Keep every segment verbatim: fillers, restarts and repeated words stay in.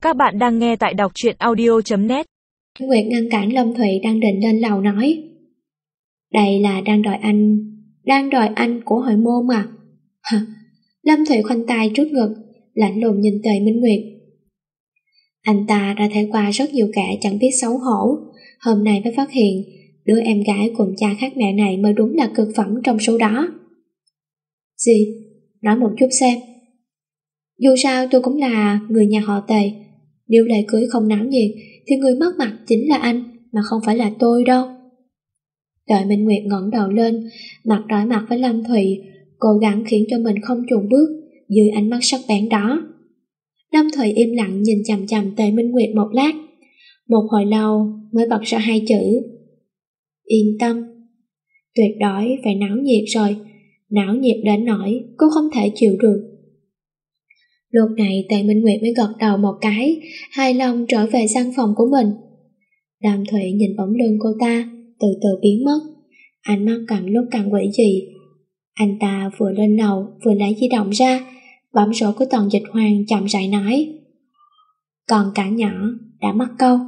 Các bạn đang nghe tại đọc truyện audio chấm net. Nguyệt ngăn cản Lâm Thụy đang định lên lầu nói: Đây là đang đòi anh, đang đòi anh của hội môn mà. Hả? Lâm Thụy khoanh tay trước ngực, lạnh lùng nhìn Tề Minh Nguyệt. Anh ta đã trải qua rất nhiều kẻ chẳng biết xấu hổ, hôm nay mới phát hiện đứa em gái cùng cha khác mẹ này mới đúng là cực phẩm trong số đó. Gì? Nói một chút xem. Dù sao tôi cũng là người nhà họ Tề, nếu lễ cưới không náo nhiệt thì người mất mặt chính là anh, mà không phải là tôi đâu. Tề Minh Nguyệt ngẩng đầu lên, mặt đối mặt với Lâm Thụy, cố gắng khiến cho mình không chùn bước dưới ánh mắt sắc bén đó. Lâm Thụy im lặng nhìn chằm chằm Tề Minh Nguyệt một lát, một hồi lâu mới bật ra hai chữ: Yên tâm. Tuyệt đối phải náo nhiệt rồi, náo nhiệt đến nỗi cô không thể chịu được. Lúc này Tề Minh Nguyệt mới gật đầu một cái, hài lòng trở về gian phòng của mình. Lâm Thụy nhìn bóng lưng cô ta từ từ biến mất, ánh mắt càng lúc càng quỷ dị. Anh ta vừa lên lầu vừa lấy di động ra, bấm số của Tần Dịch Hoang, chậm rãi nói: Còn cả nhỏ đã mắc câu.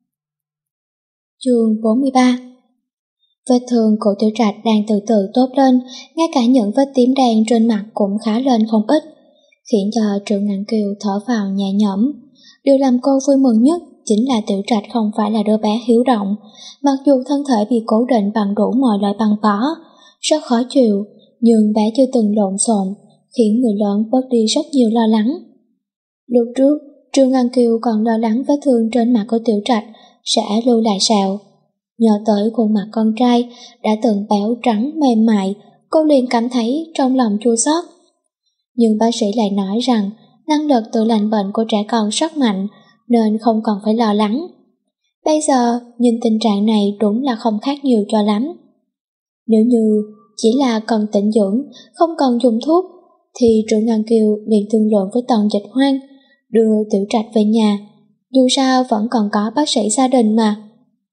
Chương bốn mươi ba. Vết thương của Tiểu Trạch đang từ từ tốt lên, ngay cả những vết tím đen trên mặt cũng khá lên không ít, khiến cho Trương Ngạn Kiều thở vào nhẹ nhõm. Điều làm cô vui mừng nhất chính là Tiểu Trạch không phải là đứa bé hiếu động, mặc dù thân thể bị cố định bằng đủ mọi loại băng bó, rất khó chịu, nhưng bé chưa từng lộn xộn, khiến người lớn bớt đi rất nhiều lo lắng. Lúc trước, Trương Ngạn Kiều còn lo lắng vết thương trên mặt của Tiểu Trạch sẽ lưu lại sẹo. Nhớ tới khuôn mặt con trai đã từng béo trắng mềm mại, cô liền cảm thấy trong lòng chua xót. Nhưng bác sĩ lại nói rằng năng lực tự lành bệnh của trẻ con rất mạnh, nên không cần phải lo lắng. Bây giờ nhìn tình trạng này đúng là không khác nhiều cho lắm. Nếu như chỉ là cần tĩnh dưỡng, không cần dùng thuốc, thì Trương Ngạn Kiều liền thương lượng với Tần Dịch Hoang đưa Tiểu Trạch về nhà, dù sao vẫn còn có bác sĩ gia đình mà.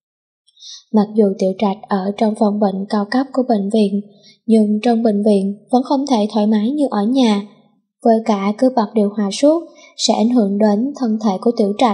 Mặc dù Tiểu Trạch ở trong phòng bệnh cao cấp của bệnh viện, nhưng trong bệnh viện vẫn không thể thoải mái như ở nhà, với cả cứ bật điều hòa suốt sẽ ảnh hưởng đến thân thể của Tiểu Trạch.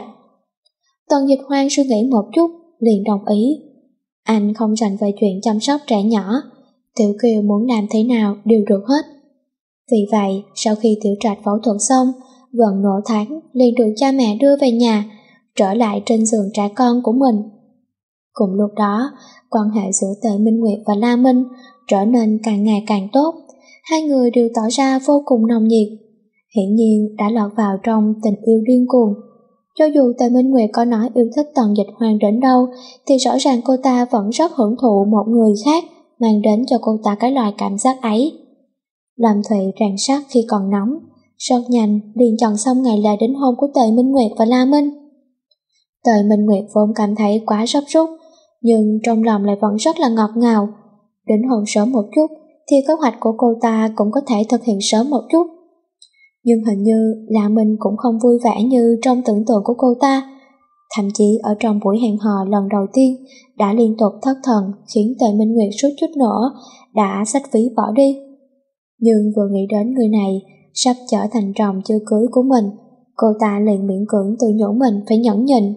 Tần Dịch Hoang suy nghĩ một chút liền đồng ý. Anh không rành về chuyện chăm sóc trẻ nhỏ, Tiểu Kiều muốn làm thế nào đều được hết. Vì vậy, sau khi Tiểu Trạch phẫu thuật xong, gần nửa tháng liền được cha mẹ đưa về nhà, trở lại trên giường trẻ con của mình. Cùng lúc đó, quan hệ giữa Tề Minh Nguyệt và La Minh trở nên càng ngày càng tốt, hai người đều tỏ ra vô cùng nồng nhiệt, hiển nhiên đã lọt vào trong tình yêu điên cuồng. Cho dù Tề Minh Nguyệt có nói yêu thích Tần Dịch Hoang đến đâu, thì rõ ràng cô ta vẫn rất hưởng thụ một người khác mang đến cho cô ta cái loại cảm giác ấy. Lâm Thụy rèn sắt khi còn nóng, rất nhanh liền chọn xong ngày lễ đính hôn của Tề Minh Nguyệt và La Minh. Tề Minh Nguyệt vốn cảm thấy quá sốt ruột, nhưng trong lòng lại vẫn rất là ngọt ngào. Đính hôn sớm một chút thì kế hoạch của cô ta cũng có thể thực hiện sớm một chút. Nhưng hình như La Minh cũng không vui vẻ như trong tưởng tượng của cô ta. Thậm chí ở trong buổi hẹn hò lần đầu tiên đã liên tục thất thần, khiến Tề Minh Nguyệt suýt chút nữa đã xách ví bỏ đi. Nhưng vừa nghĩ đến người này sắp trở thành chồng chưa cưới của mình, cô ta liền miễn cưỡng tự nhủ mình phải nhẫn nhịn.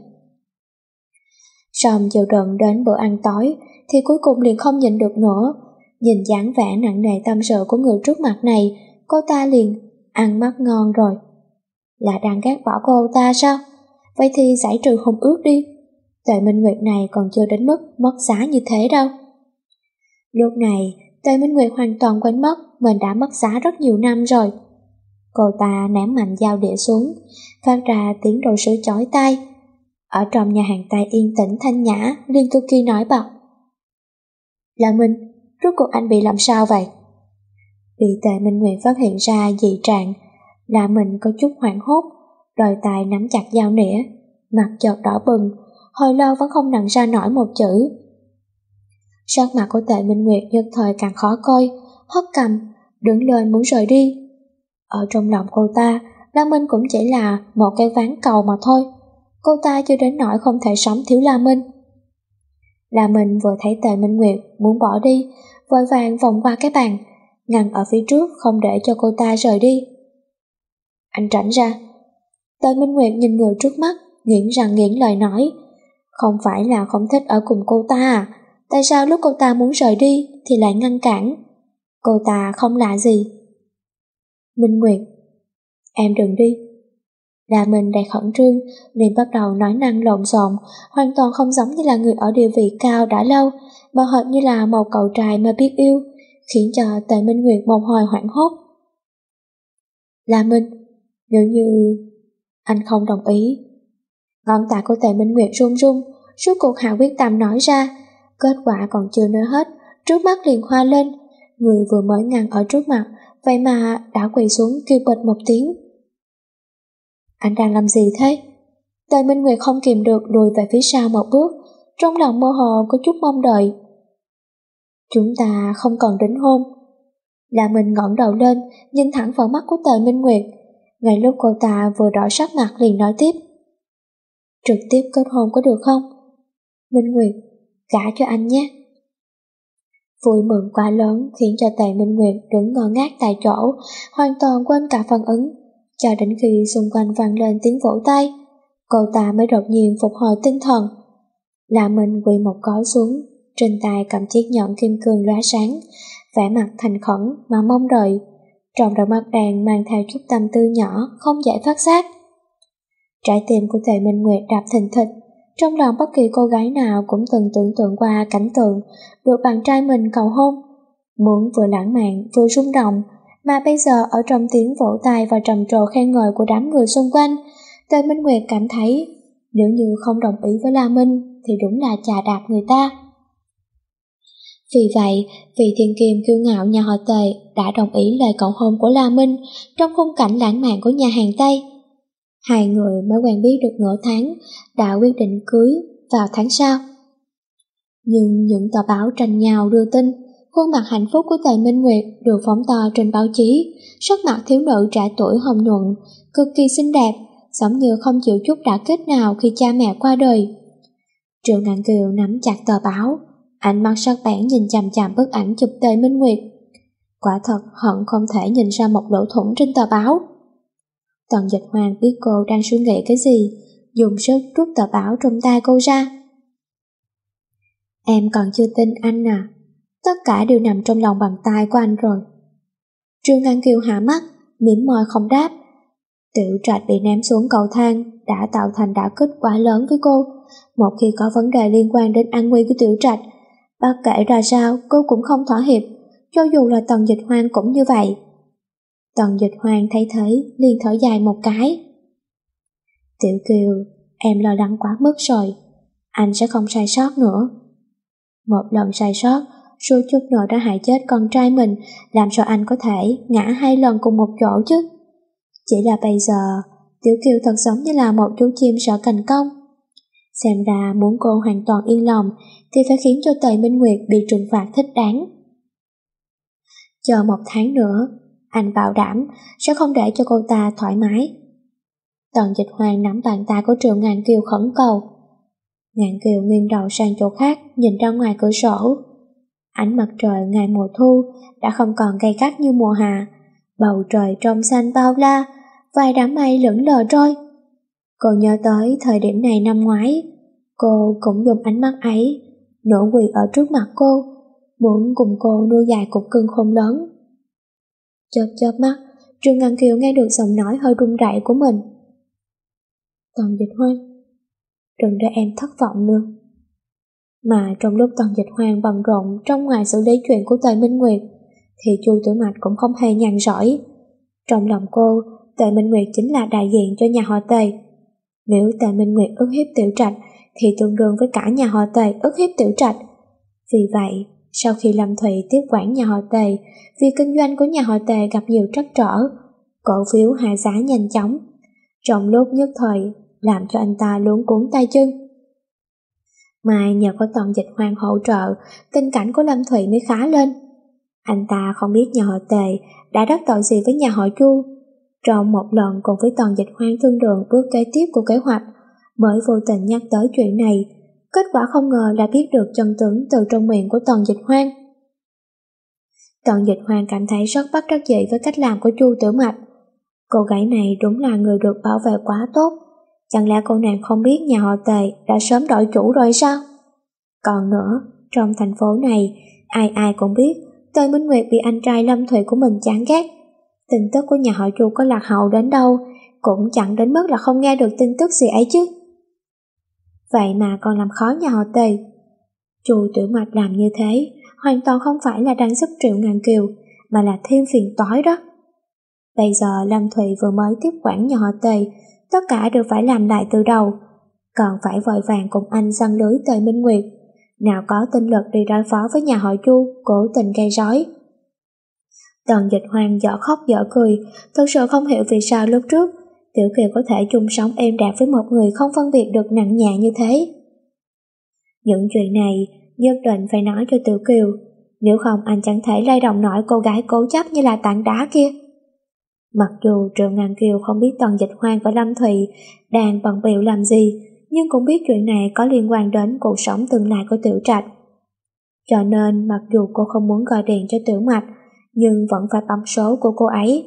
Xong chịu đựng đến bữa ăn tối thì cuối cùng liền không nhịn được nữa. Nhìn dáng vẻ nặng nề tâm sự của người trước mặt này, cô ta liền ăn mắt ngon rồi. Là đang ghét bỏ cô ta sao? Vậy thì giải trừ hôn ước đi. Tề Minh Nguyệt này còn chưa đến mức mất giá như thế đâu. Lúc này, Tề Minh Nguyệt hoàn toàn quên mất mình đã mất giá rất nhiều năm rồi. Cô ta ném mạnh dao đĩa xuống, phát ra tiếng đồ sứ chói tai. Ở trong nhà hàng Tây yên tĩnh thanh nhã, Liên Tu Kỳ nói bật: La Minh, rốt cuộc anh bị làm sao vậy? Bị Tề Minh Nguyệt phát hiện ra dị trạng, La Minh có chút hoảng hốt, đôi tay nắm chặt dao nĩa, mặt chợt đỏ bừng, hồi lâu vẫn không nặn ra nổi một chữ. Sắc mặt của Tề Minh Nguyệt nhất thời càng khó coi, hất cằm, đứng lên muốn rời đi. Ở trong lòng cô ta, La Minh cũng chỉ là một cái ván cầu mà thôi. Cô ta chưa đến nỗi không thể sống thiếu La Minh. La Minh vừa thấy Tề Minh Nguyệt muốn bỏ đi, vội vàng vòng qua cái bàn, ngăn ở phía trước không để cho cô ta rời đi. Anh tránh ra. Tề Minh Nguyệt nhìn người trước mắt, nghiến răng nghiến lời nói, không phải là không thích ở cùng cô ta à? Tại sao lúc cô ta muốn rời đi thì lại ngăn cản? Cô ta không lạ gì. Minh Nguyệt, em đừng đi. La Minh đầy khẩn trương nên bắt đầu nói năng lộn xộn, hoàn toàn không giống như là người ở địa vị cao đã lâu, mà hệt như là một cậu trai mà biết yêu, khiến cho Tề Minh Nguyệt một hồi hoảng hốt. La Minh, nếu như anh không đồng ý. Ngón tay của Tề Minh Nguyệt run run, suốt cuộc hạ quyết tâm nói ra, kết quả còn chưa nói hết, trước mắt liền hoa lên, người vừa mới ngăn ở trước mặt, vậy mà đã quỳ xuống kêu bịch một tiếng. Anh đang làm gì thế? Tề Minh Nguyệt không kìm được lùi về phía sau một bước, trong lòng mơ hồ có chút mong đợi. Chúng ta không cần đính hôn. La Minh ngẩng đầu lên, nhìn thẳng vào mắt của Tề Minh Nguyệt. Ngay lúc cô ta vừa đỏ sắc mặt liền nói tiếp. Trực tiếp kết hôn có được không? Minh Nguyệt, gả cho anh nhé. Vui mừng quá lớn khiến cho Tề Minh Nguyệt đứng ngơ ngác tại chỗ, hoàn toàn quên cả phản ứng, cho đến khi xung quanh vang lên tiếng vỗ tay, cô ta mới đột nhiên phục hồi tinh thần. La Minh quỳ một gối xuống, trên tay cầm chiếc nhẫn kim cương lóe sáng, vẻ mặt thành khẩn mà mong đợi, trong đôi mắt đàn mang theo chút tâm tư nhỏ không dễ phát giác. Trái tim của Tề Minh Nguyệt đập thình thịch, trong lòng bất kỳ cô gái nào cũng từng tưởng tượng qua cảnh tượng được bạn trai mình cầu hôn, muốn vừa lãng mạn vừa rung động, mà bây giờ ở trong tiếng vỗ tay và trầm trồ khen ngợi của đám người xung quanh, Tề Minh Nguyệt cảm thấy nếu như không đồng ý với La Minh thì đúng là chà đạp người ta. Vì vậy, vị thiên kiều kiêu ngạo nhà họ Tề đã đồng ý lời cầu hôn của La Minh trong khung cảnh lãng mạn của nhà hàng Tây. Hai người mới quen biết được nửa tháng đã quyết định cưới vào tháng sau. Nhưng những tờ báo tranh nhau đưa tin, khuôn mặt hạnh phúc của Tề Minh Nguyệt được phóng to trên báo chí, sắc mặt thiếu nữ trẻ tuổi hồng nhuận, cực kỳ xinh đẹp, giống như không chịu chút đả kích nào khi cha mẹ qua đời. Triệu Ngạn Kiều nắm chặt tờ báo, ánh mắt sắc bén nhìn chằm chằm bức ảnh chụp Tề Minh Nguyệt. Quả thật hận không thể nhìn ra một lỗ thủng trên tờ báo. Tần Dịch Hoàng biết cô đang suy nghĩ cái gì, dùng sức rút tờ báo trong tay cô ra. Em còn chưa tin anh à, tất cả đều nằm trong lòng bàn tay của anh rồi. Triệu Ngạn Kiều hạ mắt, mỉm môi không đáp. Tiểu Trạch bị ném xuống cầu thang đã tạo thành đả kích quá lớn với cô. Một khi có vấn đề liên quan đến an nguy của Tiểu Trạch, bất kể ra sao cô cũng không thỏa hiệp, cho dù là Tần Dịch Hoang cũng như vậy. Tần Dịch Hoang thấy thế liền thở dài một cái. Tiểu Kiều, em lo lắng quá mức rồi, anh sẽ không sai sót nữa. Một lần sai sót, suýt chút nữa đã hại chết con trai mình, làm sao anh có thể ngã hai lần cùng một chỗ chứ? Chỉ là bây giờ, Tiểu Kiều thật giống như là một chú chim sợ cành cong. Xem ra muốn cô hoàn toàn yên lòng thì phải khiến cho Tề Minh Nguyệt bị trừng phạt thích đáng. Chờ một tháng nữa, anh bảo đảm sẽ không để cho cô ta thoải mái. Tần Dịch Hoàng nắm bàn tay của Triệu Ngạn Kiều khẩn cầu. Ngạn Kiều nghiêng đầu sang chỗ khác, nhìn ra ngoài cửa sổ. Ánh mặt trời ngày mùa thu đã không còn gay gắt như mùa hạ, bầu trời trong xanh bao la, vài đám mây lững lờ trôi. Cô nhớ tới thời điểm này năm ngoái, cô cũng dùng ánh mắt ấy nổ quỳ ở trước mặt cô, muốn cùng cô nuôi dài cục cưng khôn lớn. Chớp chớp mắt, Triệu Ngạn Kiều nghe được giọng nói hơi run rẩy của mình. Tần Dịch Hoang, đừng để em thất vọng nữa. Mà trong lúc Tần Dịch Hoang bận rộn trong ngoài xử lý chuyện của Tề Minh Nguyệt, thì Chu Tử Mạch cũng không hề nhàn rỗi. Trong lòng cô, Tề Minh Nguyệt chính là đại diện cho nhà họ Tề. Nếu Tề Minh Nguyệt ức hiếp Tiểu Trạch thì tương đương với cả nhà họ Tề ức hiếp Tiểu Trạch. Vì vậy, sau khi Lâm Thụy tiếp quản nhà họ Tề, việc kinh doanh của nhà họ Tề gặp nhiều trắc trở, cổ phiếu hạ giá nhanh chóng, trong lúc nhất thời làm cho anh ta luống cuống tay chân. Mà nhờ có Tần Dịch Hoang hỗ trợ, tình cảnh của Lâm Thụy mới khá lên. Anh ta không biết nhà họ Tề đã đắc tội gì với nhà họ Chu. Trong một lần cùng với Tần Dịch Hoang thương lượng bước kế tiếp của kế hoạch, mới vô tình nhắc tới chuyện này. Kết quả không ngờ là biết được chân tướng từ trong miệng của Tần Dịch Hoang. Tần Dịch Hoang cảm thấy rất bất đắc dĩ với cách làm của Chu Tử Mạch. Cô gái này đúng là người được bảo vệ quá tốt. Chẳng lẽ cô nàng không biết nhà họ Tề đã sớm đổi chủ rồi sao? Còn nữa, trong thành phố này, ai ai cũng biết Tề Minh Nguyệt bị anh trai Lâm Thụy của mình chán ghét. Tin tức của nhà họ Chu có lạc hậu đến đâu, cũng chẳng đến mức là không nghe được tin tức gì ấy chứ. Vậy mà còn làm khó nhà họ Tề. Chu Tiểu Mạch làm như thế, hoàn toàn không phải là đang giúp Triệu Ngàn Kiều, mà là thêm phiền toái đó. Bây giờ Lâm Thụy vừa mới tiếp quản nhà họ Tề, tất cả đều phải làm lại từ đầu, còn phải vội vàng cùng anh săn lưới Tề Minh Nguyệt, nào có tinh lực đi đối phó với nhà họ Chu cố tình gây rối. Tần Dịch Hoang dở khóc dở cười, thực sự không hiểu vì sao lúc trước Tiểu Kiều có thể chung sống êm đẹp với một người không phân biệt được nặng nhẹ như thế. Những chuyện này nhất định phải nói cho Tiểu Kiều, nếu không anh chẳng thể lay động nổi cô gái cố chấp như là tảng đá kia. Mặc dù Triệu Ngàn Kiều không biết Tần Dịch Hoang và Lâm Thụy đang bận bịu làm gì, nhưng cũng biết chuyện này có liên quan đến cuộc sống tương lai của Tiểu Trạch. Cho nên mặc dù cô không muốn gọi điện cho Tiểu Mạch, nhưng vẫn phải bấm số của cô ấy.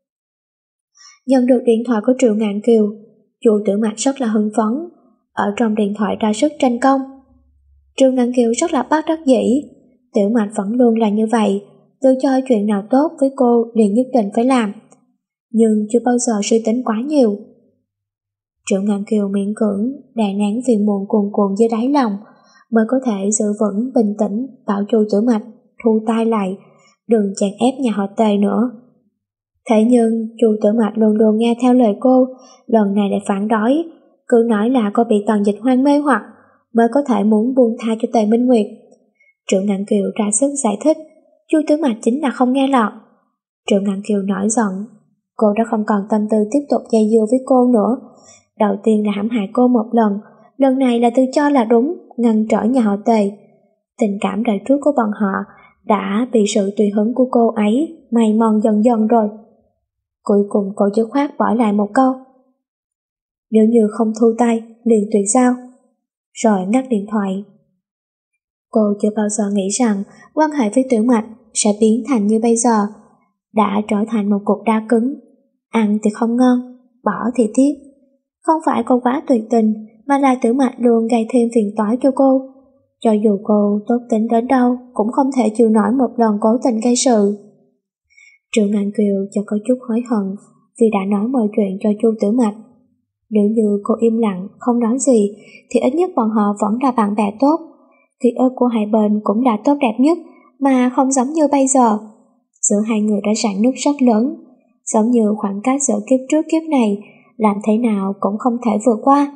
Nhận được điện thoại của Triệu Ngạn Kiều, Chu Tiểu Mạch rất là hưng phấn, ở trong điện thoại ra sức tranh công. Triệu Ngạn Kiều rất là bất đắc dĩ, Tiểu Mạch vẫn luôn là như vậy, tự cho chuyện nào tốt với cô liền nhất định phải làm, nhưng chưa bao giờ suy tính quá nhiều. Triệu Ngạn Kiều miễn cưỡng đè nén phiền muộn cuồn cuộn dưới đáy lòng, mới có thể giữ vững bình tĩnh bảo Chu Tiểu Mạch thu tay lại, đừng chèn ép nhà họ Tề nữa. Thế nhưng Chu Tiểu Mạch luôn luôn nghe theo lời cô, lần này lại phản đối, cứ nói là cô bị Tần Dịch Hoang mê hoặc mới có thể muốn buông tha cho Tề Minh Nguyệt. Triệu Ngạn Kiều ra sức giải thích, Chu Tiểu Mạch chính là không nghe lọt. Triệu Ngạn Kiều nổi giận, cô đã không còn tâm tư tiếp tục dây dưa với cô nữa. Đầu tiên là hãm hại cô một lần, lần này là tự cho là đúng, ngăn trở nhà họ Tề. Tình cảm đời trước của bọn họ đã bị sự tùy hứng của cô ấy mày mòn dần dần rồi. Cuối cùng cô dứt khoát bỏ lại một câu: nếu như không thu tay, liền tuyệt giao. Rồi ngắt điện thoại. Cô chưa bao giờ nghĩ rằng quan hệ với Tiểu Mạch sẽ biến thành như bây giờ, đã trở thành một cục đá cứng, ăn thì không ngon, bỏ thì tiếc. Không phải cô quá tuyệt tình, mà là Tiểu Mạch luôn gây thêm phiền toái cho cô. Cho dù cô tốt tính đến đâu cũng không thể chịu nổi một lần cố tình gây sự. Triệu Ngạn Kiều cho có chút hối hận vì đã nói mọi chuyện cho Chu Tiểu Mạch. Nếu như cô im lặng không nói gì thì ít nhất bọn họ vẫn là bạn bè tốt. Ký ức của hai bên cũng là tốt đẹp nhất, mà không giống như bây giờ. Giữa hai người đã rạn nứt rất lớn, giống như khoảng cách giữa kiếp trước kiếp này, làm thế nào cũng không thể vượt qua.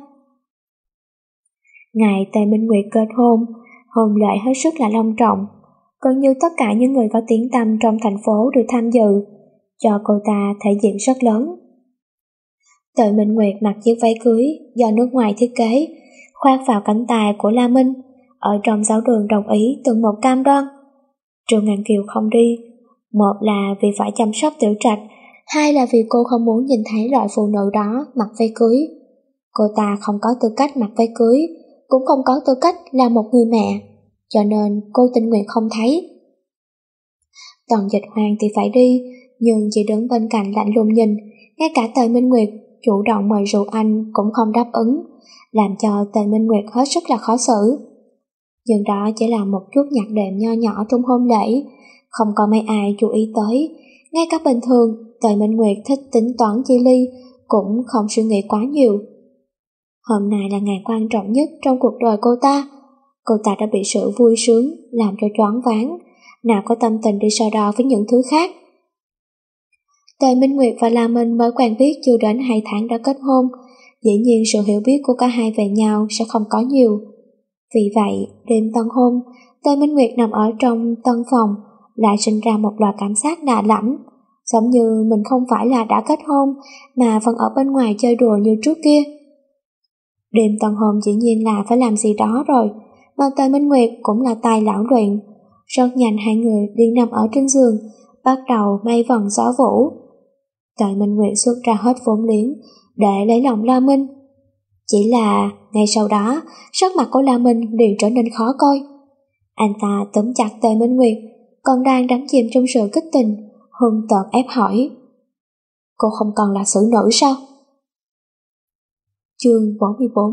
Ngày Tề Minh Nguyệt kết hôn, hôn lễ hết sức là long trọng, gần như tất cả những người có tiếng tăm trong thành phố đều tham dự, cho cô ta thể diện rất lớn. Tề Minh Nguyệt mặc chiếc váy cưới do nước ngoài thiết kế, khoác vào cánh tay của La Minh, ở trong giáo đường đồng ý từng một cam đoan. Triệu Ngạn Kiều không đi, một là vì phải chăm sóc Tiểu Trạch, hai là vì cô không muốn nhìn thấy loại phụ nữ đó mặc váy cưới. Cô ta không có tư cách mặc váy cưới, cũng không có tư cách là một người mẹ, cho nên cô tình nguyện không thấy. Tần Dịch Hoang thì phải đi, nhưng chỉ đứng bên cạnh lạnh lùng nhìn, ngay cả Tề Minh Nguyệt chủ động mời rượu anh cũng không đáp ứng, làm cho Tề Minh Nguyệt hết sức là khó xử. Nhưng đó chỉ là một chút nhạc đệm nho nhỏ trong hôn lễ, không có mấy ai chú ý tới. Ngay cả bình thường, Tề Minh Nguyệt thích tính toán chi ly, cũng không suy nghĩ quá nhiều. Hôm nay là ngày quan trọng nhất trong cuộc đời cô ta. Cô ta đã bị sự vui sướng làm cho choáng váng, nào có tâm tình đi so đo với những thứ khác. Tề Minh Nguyệt và La Minh mới quen biết chưa đến hai tháng đã kết hôn, dĩ nhiên sự hiểu biết của cả hai về nhau sẽ không có nhiều. Vì vậy, đêm tân hôn, Tề Minh Nguyệt nằm ở trong tân phòng, lại sinh ra một loại cảm giác lạ lẫm, giống như mình không phải là đã kết hôn, mà vẫn ở bên ngoài chơi đùa như trước kia. Đêm tân hôn dĩ nhiên là phải làm gì đó rồi, mà Tề Minh Nguyệt cũng là tài lão luyện. Rất nhanh hai người liền nằm ở trên giường, bắt đầu mây vần gió vũ. Tề Minh Nguyệt xuất ra hết vốn liếng để lấy lòng La Minh. Chỉ là ngay sau đó, sắc mặt của La Minh liền trở nên khó coi. Anh ta túm chặt Tề Minh Nguyệt, còn đang đắm chìm trong sự kích tình, hung tợn ép hỏi: Cô không còn là xử nữ sao? Chương bốn mươi bốn.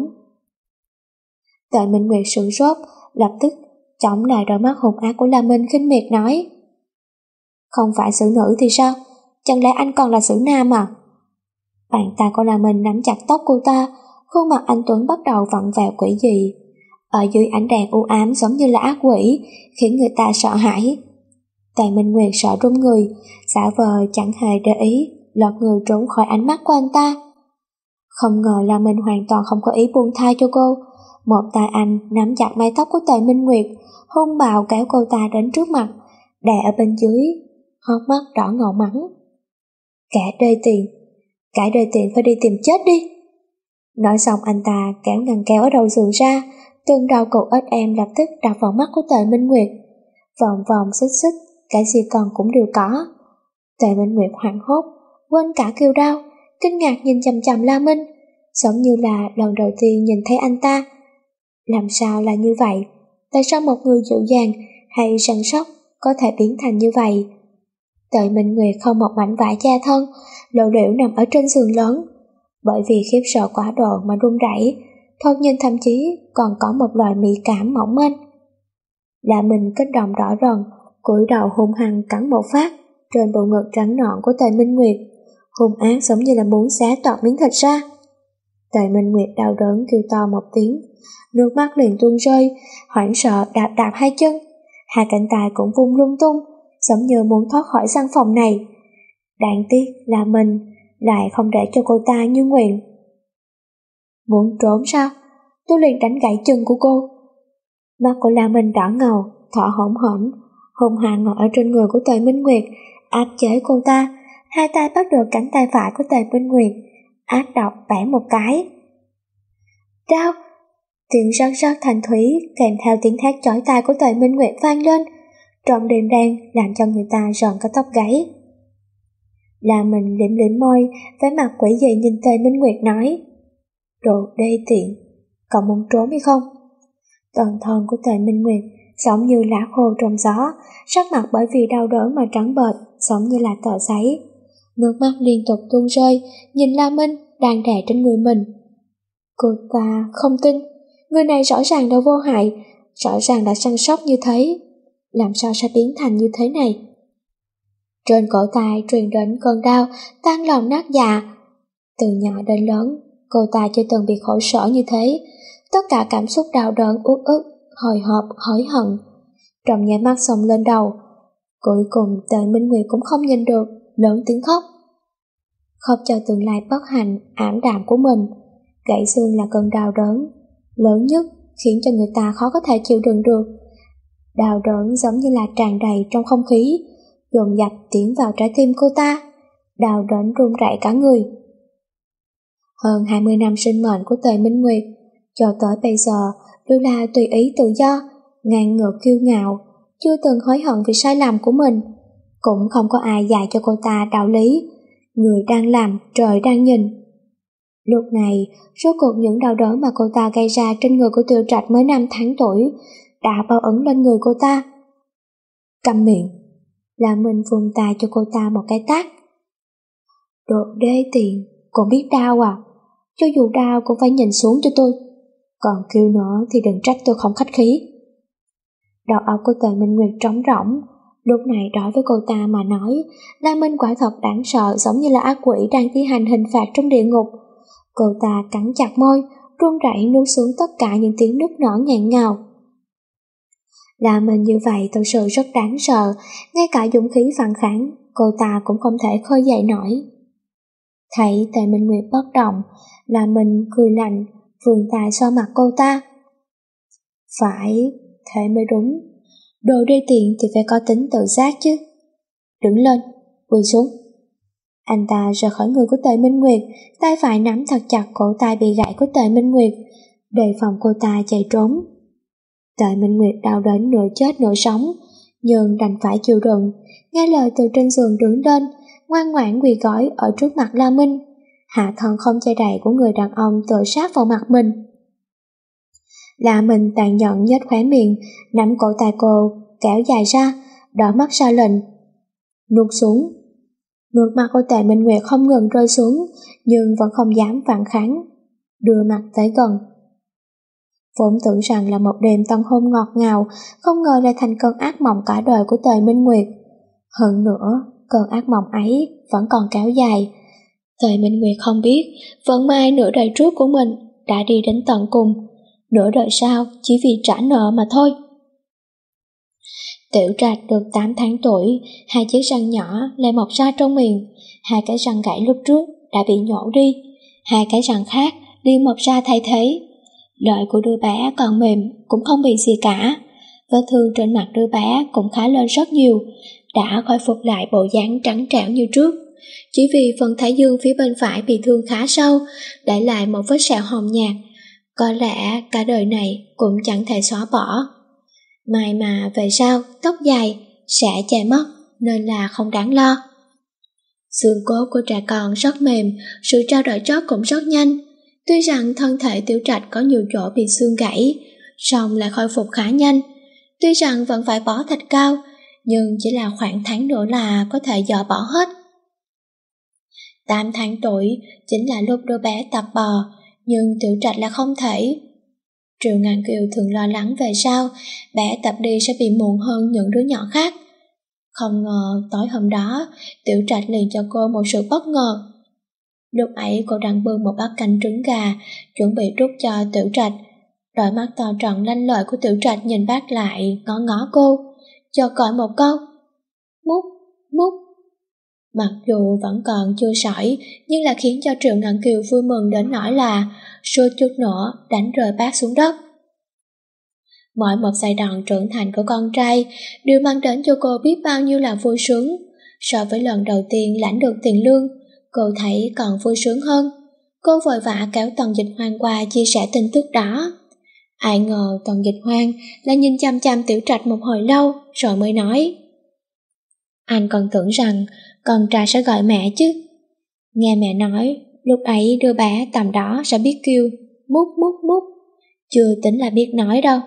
Tề Minh Nguyệt sửng sốt, lập tức chống lại đôi mắt hung ác của La Minh khinh miệt nói: Không phải xử nữ thì sao? Chẳng lẽ anh còn là xử nam à? Bàn tay của La Minh nắm chặt tóc cô ta, khuôn mặt anh Tuấn bắt đầu vặn vẹo quỷ dị. Ở dưới ánh đèn u ám giống như là ác quỷ, khiến người ta sợ hãi. Tề Minh Nguyệt sợ run người, giả vờ chẳng hề để ý, lọt người trốn khỏi ánh mắt của anh ta. Không ngờ La Minh hoàn toàn không có ý buông tha cho cô. Một tay anh nắm chặt mái tóc của Tề Minh Nguyệt, hung bạo kéo cô ta đến trước mặt, đè ở bên dưới, hốc mắt đỏ ngầu mắng: Kẻ đê tiền, kẻ đê tiền phải đi tìm chết đi. Nói xong anh ta kéo ngăn kéo ở đầu giường ra, từng đầu cục ếch em lập tức đặt vào mắt của Tề Minh Nguyệt. Vòng vòng xích xích, cái gì còn cũng đều có. Tề Minh Nguyệt hoảng hốt, quên cả kêu đau, kinh ngạc nhìn chằm chằm La Minh, giống như là lần đầu tiên nhìn thấy anh ta. Làm sao là như vậy? Tại sao một người dịu dàng hay săn sóc có thể biến thành như vậy? Tề Minh Nguyệt không một mảnh vải da thân, lộ liễu nằm ở trên giường lớn. Bởi vì khiếp sợ quá độ mà run rẩy, thoạt nhìn thậm chí còn có một loại mỹ cảm mỏng manh. La Minh kích động đỏ rần, cúi đầu hung hăng cắn một phát trên bộ ngực trắng nõn của Tề Minh Nguyệt, hung ác giống như là muốn xé toạc miếng thịt ra. Tề Minh Nguyệt đau đớn kêu to một tiếng, nước mắt liền tuôn rơi, hoảng sợ đạp đạp hai chân, hai cánh tay cũng vung lung tung, giống như muốn thoát khỏi căn phòng này. Đáng tiếc là mình lại không để cho cô ta như nguyện. Muốn trốn sao? Tôi liền đánh gãy chân của cô. Mắt của La Minh đỏ ngầu, thở hổn hển, hung hăng ngồi ở trên người của Tề Minh Nguyệt, áp chế cô ta. Hai tay bắt được cánh tay phải của Tề Minh Nguyệt, ác độc bẻ một cái. Đau! Tiếng rắc rắc thanh thúy kèm theo tiếng thét chói tai của Tề Minh Nguyệt vang lên, trong đêm đen làm cho người ta rợn cả tóc gáy. La Minh liếm liếm môi, vẻ mặt quỷ dị nhìn Tề Minh Nguyệt nói: Đồ đê tiện, cậu muốn trốn hay không? Toàn thân của Tề Minh Nguyệt giống như lá khô trong gió, sắc mặt bởi vì đau đớn mà trắng bệch, giống như là tờ giấy. Nước mắt liên tục tuôn rơi, nhìn La Minh đang đè trên người mình. Cô ta không tin, người này rõ ràng đã vô hại, rõ ràng đã săn sóc như thế, làm sao sẽ biến thành như thế này? Trên cổ tay truyền đến cơn đau tan lòng nát dạ. Từ nhỏ đến lớn, cô ta chưa từng bị khổ sở như thế. Tất cả cảm xúc đau đớn, uất ức, hồi hộp, hối hận trong nháy mắt xông lên đầu. Cuối cùng Tề Minh Nguyệt cũng không nhìn được, lớn tiếng khóc. Khóc cho tương lai bất hạnh, ảm đạm của mình. Gãy xương là cơn đau đớn lớn nhất, khiến cho người ta khó có thể chịu đựng được. Đau đớn giống như là tràn đầy trong không khí, dồn dập tiến vào trái tim cô ta, đau đớn run rẩy cả người. Hơn hai mươi năm sinh mệnh của Tề Minh Nguyệt, cho tới bây giờ đều là tùy ý tự do, ngang ngược kiêu ngạo, chưa từng hối hận vì sai lầm của mình. Cũng không có ai dạy cho cô ta đạo lý, người đang làm, trời đang nhìn. Lúc này, rốt cuộc những đau đớn mà cô ta gây ra trên người của Tiêu Trạch mới năm tháng tuổi đã bao ẩn lên người cô ta. Câm miệng, là mình vùng tay cho cô ta một cái tát. Đồ đê tiện, cô biết đau à? Cho dù đau cũng phải nhìn xuống cho tôi, còn kêu nữa thì đừng trách tôi không khách khí. Đầu óc của Tề Minh Nguyệt trống rỗng. Lúc này đối với cô ta mà nói, La Minh quả thật đáng sợ, giống như là ác quỷ đang thi hành hình phạt trong địa ngục. Cô ta cắn chặt môi, run rẩy nuốt xuống tất cả những tiếng nức nở nghẹn ngào. La Minh như vậy thực sự rất đáng sợ, ngay cả dũng khí phản kháng cô ta cũng không thể khơi dậy nổi. Thấy Tề Minh Nguyệt bất động, La Minh cười lạnh, vươn tay xoa mặt cô ta. Phải, thế mới đúng. Đồ đê tiện thì phải có tính tự giác chứ. Đứng lên, quỳ xuống. Anh ta rời khỏi người của Tề Minh Nguyệt, tay phải nắm thật chặt cổ tay bị gãy của Tề Minh Nguyệt, đề phòng cô ta chạy trốn. Tề Minh Nguyệt đau đến nửa chết nửa sống, nhưng đành phải chịu đựng, nghe lời từ trên giường đứng lên, ngoan ngoãn quỳ gối ở trước mặt La Minh, hạ thân không che đậy của người đàn ông tựa sát vào mặt mình. La Minh tàn nhẫn nhếch khóe miệng, nắm cổ tay cô kéo dài ra, đỏ mắt ra lệnh: nuốt xuống. Nước mắt của Tề Minh Nguyệt không ngừng rơi xuống, nhưng vẫn không dám phản kháng, đưa mặt tới gần. Vốn tưởng rằng là một đêm tân hôn ngọt ngào, không ngờ lại thành cơn ác mộng cả đời của Tề Minh Nguyệt. Hơn nữa, cơn ác mộng ấy vẫn còn kéo dài. Tề Minh Nguyệt không biết, vận may nửa đời trước của mình đã đi đến tận cùng, nửa đời sau chỉ vì trả nợ mà thôi. Tiểu Trạch được tám tháng tuổi, hai chiếc răng nhỏ lại mọc ra trong miệng, hai cái răng gãy lúc trước đã bị nhổ đi, hai cái răng khác liền mọc ra thay thế. Lợi của đứa bé còn mềm, cũng không bị gì cả. Vết thương trên mặt đứa bé cũng khá lên rất nhiều, đã khôi phục lại bộ dáng trắng trẻo như trước. Chỉ vì phần thái dương phía bên phải bị thương khá sâu, để lại một vết sẹo hồng nhạt, có lẽ cả đời này cũng chẳng thể xóa bỏ. May mà về sau tóc dài sẽ che mất, nên là không đáng lo. Xương cốt của trẻ con rất mềm, sự trao đổi chất cũng rất nhanh. Tuy rằng thân thể Tiểu Trạch có nhiều chỗ bị xương gãy, song lại khôi phục khá nhanh. Tuy rằng vẫn phải bó thịt cao, nhưng chỉ là khoảng tháng nữa là có thể dỡ bỏ hết. Tám tháng tuổi chính là lúc đứa bé tập bò, nhưng Tiểu Trạch là không thể. Triệu Ngàn Kiều thường lo lắng về sau bé tập đi sẽ bị muộn hơn những đứa nhỏ khác. Không ngờ tối hôm đó Tiểu Trạch liền cho cô một sự bất ngờ. Lúc ấy cô đang bưng một bát canh trứng gà, chuẩn bị đút cho Tiểu Trạch. Đôi mắt to tròn lanh lợi của Tiểu Trạch nhìn bác lại, ngó ngó cô, cho gọi một câu: mút, mút. Mặc dù vẫn còn chưa sỏi, nhưng là khiến cho Triệu Ngạn Kiều vui mừng đến nỗi là suýt chút nữa đánh rơi bát xuống đất. Mỗi một giai đoạn trưởng thành của con trai đều mang đến cho cô biết bao nhiêu là vui sướng. So với lần đầu tiên lãnh được tiền lương, cô thấy còn vui sướng hơn. Cô vội vã kéo Tần Dịch Hoang qua chia sẻ tin tức đó. Ai ngờ Tần Dịch Hoang là nhìn chăm chăm Tiểu Trạch một hồi lâu rồi mới nói: anh còn tưởng rằng con trai sẽ gọi mẹ chứ. Nghe mẹ nói lúc ấy đứa bé tầm đó sẽ biết kêu mút mút mút, chưa tính là biết nói đâu.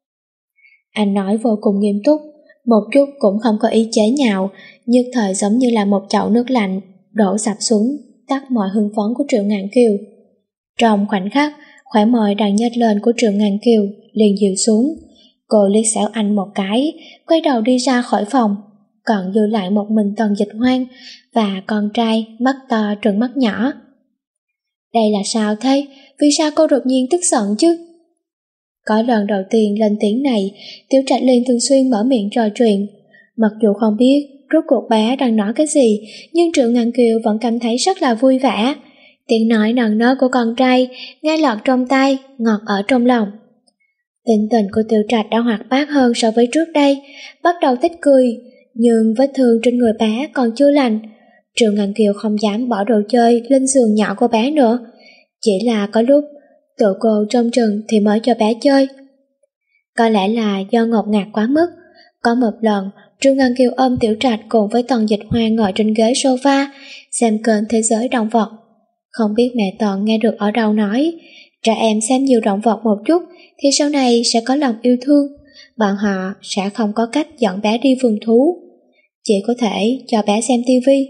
Anh nói vô cùng nghiêm túc, một chút cũng không có ý chế nhạo, nhất thời giống như là một chậu nước lạnh đổ sập xuống, tắt mọi hưng phấn của Triệu Ngạn Kiều. Trong khoảnh khắc, khóe môi đang nhếch lên của Triệu Ngạn Kiều liền dịu xuống. Cô liếc xéo anh một cái, quay đầu đi ra khỏi phòng, còn dư lại một mình Tần Dịch Hoang và con trai mắt to trừng mắt nhỏ. Đây là sao thế? Vì sao cô đột nhiên tức giận chứ? Có lần đầu tiên lên tiếng này, Tiểu Trạch liền thường xuyên mở miệng trò chuyện. Mặc dù không biết rốt cuộc bé đang nói cái gì, nhưng Triệu Ngạn Kiều vẫn cảm thấy rất là vui vẻ. Tiếng nói nần nớ của con trai nghe lọt trong tai, ngọt ở trong lòng. Tính tình của Tiểu Trạch đã hoạt bát hơn so với trước đây, bắt đầu thích cười, nhưng vết thương trên người bé còn chưa lành. Triệu Ngạn Kiều không dám bỏ đồ chơi lên giường nhỏ của bé nữa, chỉ là có lúc tụi cô trông chừng thì mới cho bé chơi. Có lẽ là do ngột ngạt quá mức, có một lần Triệu Ngạn Kiều ôm Tiểu Trạch cùng với Tần Dịch Hoang ngồi trên ghế sofa xem kênh Thế Giới Động Vật. Không biết mẹ Tần nghe được ở đâu nói, trẻ em xem nhiều động vật một chút thì sau này sẽ có lòng yêu thương, bọn họ sẽ không có cách dẫn bé đi vườn thú, chỉ có thể cho bé xem tivi.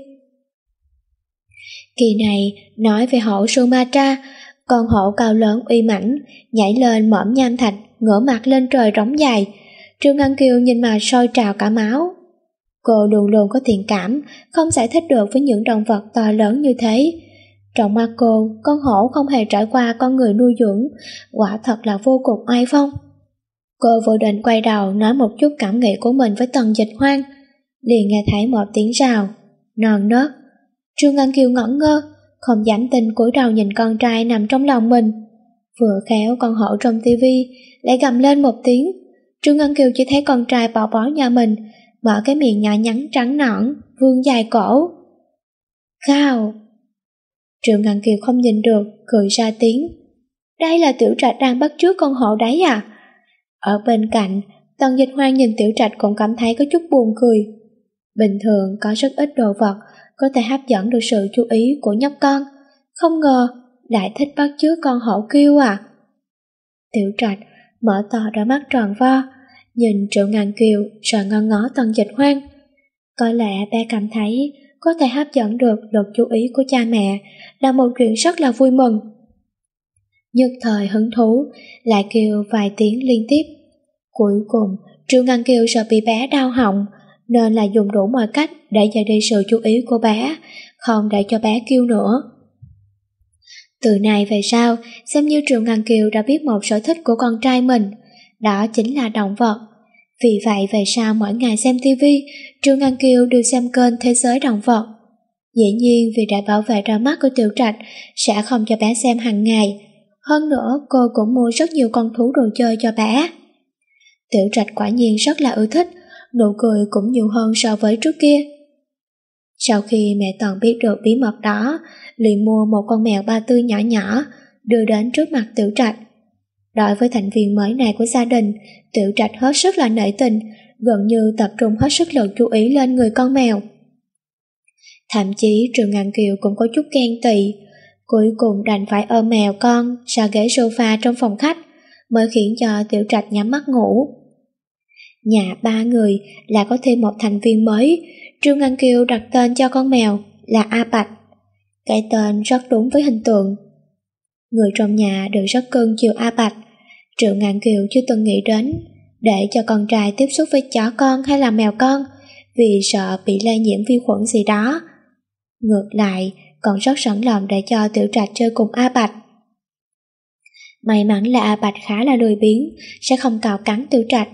Kỳ này nói về hổ Sumatra, con hổ cao lớn uy mãnh nhảy lên mõm nham thạch, ngửa mặt lên trời rống dài. Triệu Ngạn Kiều nhìn mà sôi trào cả máu. Cô luôn luôn có thiện cảm, không giải thích được với những động vật to lớn như thế. Trong mắt cô, con hổ không hề trải qua con người nuôi dưỡng, quả thật là vô cùng oai phong. Cô vô định quay đầu nói một chút cảm nghĩ của mình với Tần Dịch Hoang, liền nghe thấy một tiếng rào non nớt. Triệu Ngạn Kiều ngẩn ngơ, không dám tin cúi đầu nhìn con trai nằm trong lòng mình. Vừa khéo con hổ trong tivi lại gầm lên một tiếng. Triệu Ngạn Kiều chỉ thấy con trai bỏ bó nhà mình, mở cái miệng nhỏ nhắn trắng nõn, vươn dài cổ. Khao! Triệu Ngạn Kiều không nhìn được, cười ra tiếng. Đây là Tiểu Trạch đang bắt chước con hổ đấy à? Ở bên cạnh, Tần Dịch Hoang nhìn Tiểu Trạch cũng cảm thấy có chút buồn cười. Bình thường có rất ít đồ vật có thể hấp dẫn được sự chú ý của nhóc con, không ngờ lại thích bắt chước con hổ kêu à. Tiểu Trạch mở to đôi mắt tròn vo, nhìn Triệu Ngạn Kiều rồi ngó ngó Tần Dịch Hoang. Có lẽ bé cảm thấy có thể hấp dẫn được lực chú ý của cha mẹ là một chuyện rất là vui mừng. Nhất thời hứng thú, lại kêu vài tiếng liên tiếp. Cuối cùng, Triệu Ngân Kiều sợ bị bé đau họng, nên là dùng đủ mọi cách để giành đi sự chú ý của bé, không để cho bé kêu nữa. Từ nay về sau, xem như Triệu Ngân Kiều đã biết một sở thích của con trai mình, đó chính là động vật. Vì vậy về sau mỗi ngày xem tivi, Triệu Ngân Kiều đều xem kênh Thế giới động vật. Dĩ nhiên vì để bảo vệ đôi mắt của Tiểu Trạch sẽ không cho bé xem hàng ngày. Hơn nữa cô cũng mua rất nhiều con thú đồ chơi cho bé. Tiểu Trạch quả nhiên rất là ưa thích, nụ cười cũng nhiều hơn so với trước kia. Sau khi mẹ Tần biết được bí mật đó, liền mua một con mèo ba tư nhỏ nhỏ, đưa đến trước mặt Tiểu Trạch. Đối với thành viên mới này của gia đình, Tiểu Trạch hết sức là nể tình, gần như tập trung hết sức lực chú ý lên người con mèo. Thậm chí Triệu Ngân Kiều cũng có chút ghen tị, cuối cùng đành phải ôm mèo con ra ghế sofa trong phòng khách, mới khiến cho Tiểu Trạch nhắm mắt ngủ. Nhà ba người là có thêm một thành viên mới, Triệu Ngân Kiều đặt tên cho con mèo là A Bạch. Cái tên rất đúng với hình tượng. Người trong nhà đều rất cưng chiều A Bạch. Triệu Ngân Kiều chưa từng nghĩ đến để cho con trai tiếp xúc với chó con hay là mèo con, vì sợ bị lây nhiễm vi khuẩn gì đó. Ngược lại, còn rất sẵn lòng để cho Tiểu Trạch chơi cùng A Bạch. May mắn là A Bạch khá là lười biếng, sẽ không cào cắn Tiểu Trạch.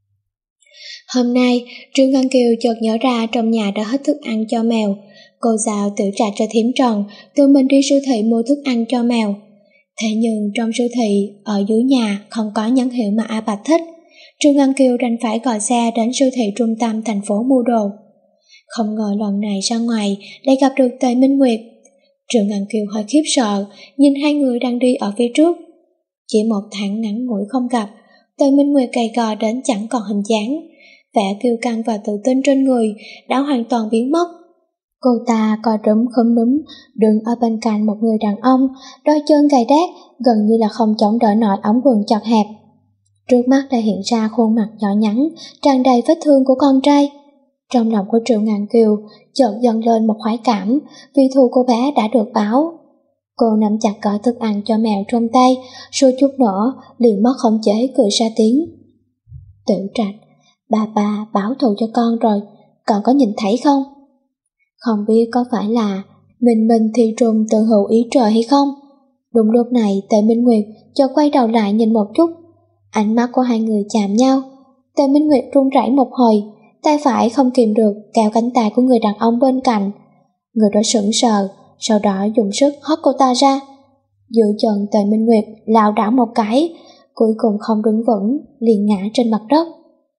Hôm nay, Triệu Ngân Kiều chợt nhớ ra trong nhà đã hết thức ăn cho mèo. Cô giao Tiểu Trạch cho thím Trần, tự mình đi siêu thị mua thức ăn cho mèo. Thế nhưng trong siêu thị, ở dưới nhà không có nhãn hiệu mà A Bạch thích. Triệu Ngân Kiều đành phải gọi xe đến siêu thị trung tâm thành phố mua đồ. Không ngờ lần này ra ngoài lại gặp được Tề Minh Nguyệt. Triệu Ngân Kiều hơi khiếp sợ, nhìn hai người đang đi ở phía trước. Chỉ một tháng ngắn ngủi không gặp, Tề Minh Nguyệt gầy gò đến chẳng còn hình dáng. Vẻ kiêu căng và tự tin trên người đã hoàn toàn biến mất. Cô ta co rúm khúm núm, đứng ở bên cạnh một người đàn ông, đôi chân gầy đét, gần như là không chống đỡ nổi ống quần chật hẹp. Trước mắt đã hiện ra khuôn mặt nhỏ nhắn, tràn đầy vết thương của con trai. Trong lòng của Triệu Ngân Kiều chợt dâng lên một khoái cảm, vì thù cô bé đã được báo. Cô nắm chặt cỡ thức ăn cho mèo trong tay, rồi chút nữa liền mất khống chế cười ra tiếng. Tiểu Trạch, ba ba báo thù cho con rồi, con có nhìn thấy không? Không biết có phải là mình mình thì trùng tự hữu ý trời hay không? Đúng lúc này Tề Minh Nguyệt chợt quay đầu lại nhìn một chút. Ánh mắt của hai người chạm nhau. Tề Minh Nguyệt run rẩy một hồi, tay phải không kìm được kéo cánh tay của người đàn ông bên cạnh. Người đó sững sờ, sau đó dùng sức hất cô ta ra. Giữa chân Tề Minh Nguyệt lảo đảo một cái, cuối cùng không đứng vững, liền ngã trên mặt đất.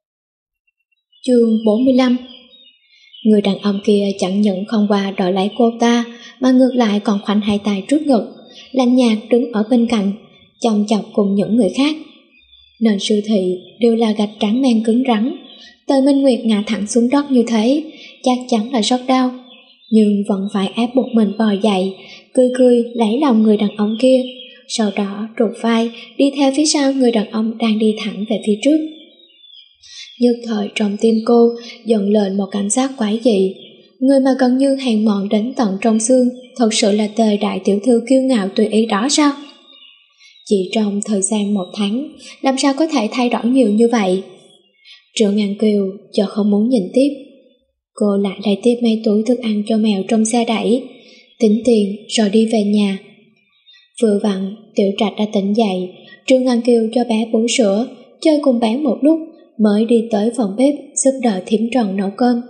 Chương bốn mươi lăm. Người đàn ông kia chẳng những không qua đòi lấy cô ta, mà ngược lại còn khoanh hai tay trước ngực, lạnh nhạt đứng ở bên cạnh, chòng chọc cùng những người khác. Nền siêu thị đều là gạch trắng men cứng rắn. Tề Minh Nguyệt ngã thẳng xuống đất như thế, chắc chắn là rất đau, nhưng vẫn phải ép buộc mình bò dậy, cười cười lấy lòng người đàn ông kia, sau đó trụt vai đi theo phía sau người đàn ông đang đi thẳng về phía trước. Nhất thời trong tim cô dần lên một cảm giác quái dị. Người mà gần như hèn mọn đến tận trong xương thật sự là Tề đại tiểu thư kiêu ngạo tùy ý đó sao? Chỉ trong thời gian một tháng, làm sao có thể thay đổi nhiều như vậy? Triệu Ngân Kiều chợt không muốn nhìn tiếp. Cô lại lấy tiếp mấy túi thức ăn cho mèo trong xe đẩy, tính tiền rồi đi về nhà. Vừa vặn Tiểu Trạch đã tỉnh dậy, Triệu Ngân Kiều cho bé bú sữa, chơi cùng bé một lúc mới đi tới phòng bếp giúp đỡ thím Trần nấu cơm.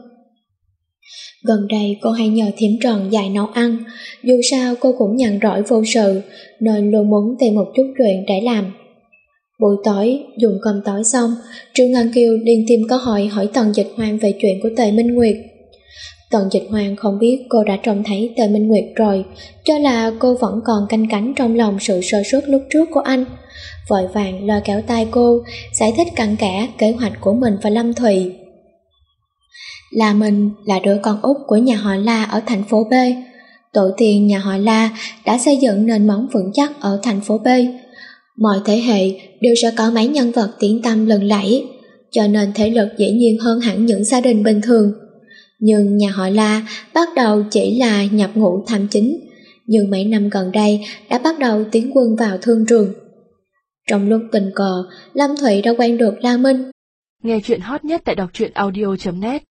Gần đây cô hay nhờ thím Trần dạy nấu ăn, dù sao cô cũng nhàn rỗi vô sự, nên luôn muốn tìm một chút chuyện để làm. Buổi tối, dùng cơm tối xong, Triệu Ngân Kiều liền tìm cơ hội hỏi Tần Dịch Hoang về chuyện của Tề Minh Nguyệt. Tần Dịch Hoang không biết cô đã trông thấy Tề Minh Nguyệt rồi, cho là cô vẫn còn canh cánh trong lòng sự sơ suất lúc trước của anh. Vội vàng lôi kéo tay cô, giải thích cặn kẽ kế hoạch của mình và Lâm Thụy. Là mình là đứa con út của nhà họ La ở thành phố B. Tổ tiên nhà họ La đã xây dựng nền móng vững chắc ở thành phố B. Mọi thế hệ đều sẽ có mấy nhân vật tiếng tăm lừng lẫy, cho nên thể lực dĩ nhiên hơn hẳn những gia đình bình thường. Nhưng nhà họ La bắt đầu chỉ là nhập ngũ tham chính, nhưng mấy năm gần đây đã bắt đầu tiến quân vào thương trường. Trong lúc tình cờ, Lâm Thụy đã quen được La Minh. Nghe chuyện hot nhất tại đọc truyện audio chấm net.